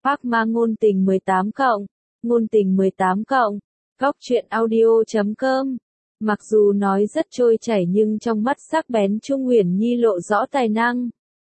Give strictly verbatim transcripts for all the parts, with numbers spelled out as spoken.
Phác Ma ngôn tình mười tám cộng, ngôn tình mười tám cộng, góc truyện audio chấm com. Mặc dù nói rất trôi chảy nhưng trong mắt sắc bén Trung Uyển Nhi lộ rõ tài năng.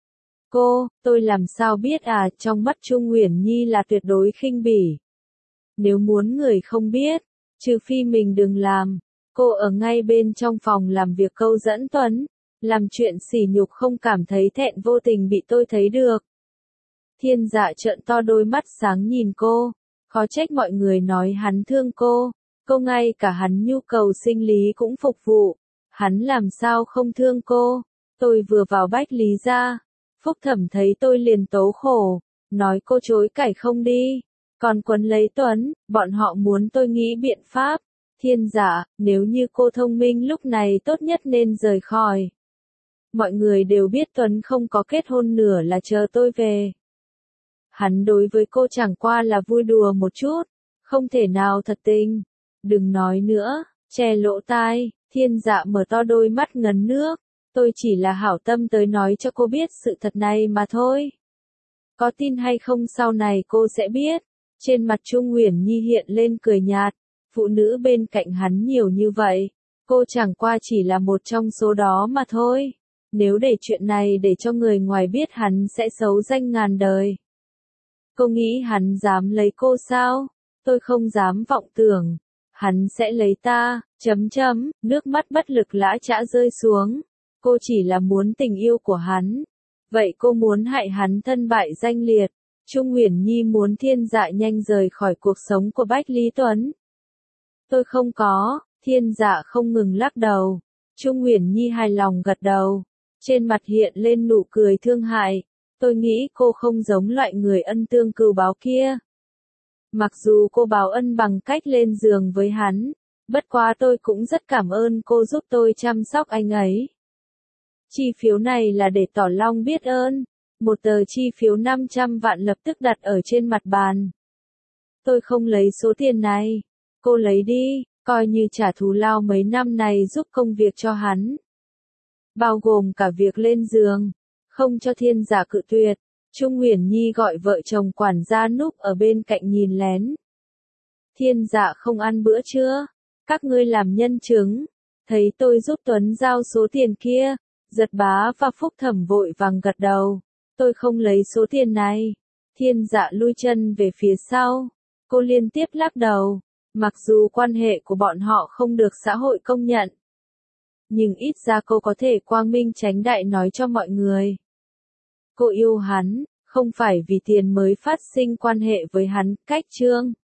Cô, tôi làm sao biết à, trong mắt Trung Uyển Nhi là tuyệt đối khinh bỉ. Nếu muốn người không biết, trừ phi mình đừng làm. Cô ở ngay bên trong phòng làm việc câu dẫn Tuấn, làm chuyện sỉ nhục không cảm thấy thẹn vô tình bị tôi thấy được. Thiên Dạ trợn to đôi mắt sáng nhìn cô, khó trách mọi người nói hắn thương cô, cô ngay cả hắn nhu cầu sinh lý cũng phục vụ, hắn làm sao không thương cô. Tôi vừa vào Bách Lý gia, Phúc Thẩm thấy tôi liền tố khổ, nói cô chối cải không đi, còn quấn lấy Tuấn, bọn họ muốn tôi nghĩ biện pháp. Thiên Dạ, nếu như cô thông minh lúc này tốt nhất nên rời khỏi. Mọi người đều biết Tuấn không có kết hôn nửa là chờ tôi về. Hắn đối với cô chẳng qua là vui đùa một chút, không thể nào thật tình. Đừng nói nữa, che lỗ tai. Thiên Dạ mở to đôi mắt ngấn nước. Tôi chỉ là hảo tâm tới nói cho cô biết sự thật này mà thôi. Có tin hay không sau này cô sẽ biết. Trên mặt Trung Uyển Nhi hiện lên cười nhạt. Phụ nữ bên cạnh hắn nhiều như vậy, cô chẳng qua chỉ là một trong số đó mà thôi. Nếu để chuyện này để cho người ngoài biết hắn sẽ xấu danh ngàn đời. Cô nghĩ hắn dám lấy cô sao? Tôi không dám vọng tưởng. Hắn sẽ lấy ta, chấm chấm, nước mắt bất lực lã chã rơi xuống. Cô chỉ là muốn tình yêu của hắn. Vậy cô muốn hại hắn thân bại danh liệt. Trung Uyển Nhi muốn Thiên Dạ nhanh rời khỏi cuộc sống của Bách Lý Tuấn. Tôi không có. Thiên Dạ không ngừng lắc đầu. Trung Uyển Nhi hài lòng gật đầu. Trên mặt hiện lên nụ cười thương hại. Tôi nghĩ cô không giống loại người ân tương cừu báo kia. Mặc dù cô báo ân bằng cách lên giường với hắn, bất quá tôi cũng rất cảm ơn cô giúp tôi chăm sóc anh ấy. Chi phiếu này là để tỏ lòng biết ơn. Một tờ chi phiếu năm trăm vạn lập tức đặt ở trên mặt bàn. Tôi không lấy số tiền này. Cô lấy đi, coi như trả thù lao mấy năm này giúp công việc cho hắn. Bao gồm cả việc lên giường. Không cho Thiên Dạ cự tuyệt. Trung Uyển Nhi gọi vợ chồng quản gia núp ở bên cạnh nhìn lén. Thiên Dạ không ăn bữa trưa. Các ngươi làm nhân chứng. Thấy tôi giúp Tuấn giao số tiền kia. Giật Bá và Phúc Thẩm vội vàng gật đầu. Tôi không lấy số tiền này. Thiên Dạ lui chân về phía sau. Cô liên tiếp lắc đầu. Mặc dù quan hệ của bọn họ không được xã hội công nhận. Nhưng ít ra cô có thể quang minh chánh đại nói cho mọi người. Cô yêu hắn, không phải vì tiền mới phát sinh quan hệ với hắn, cách chương.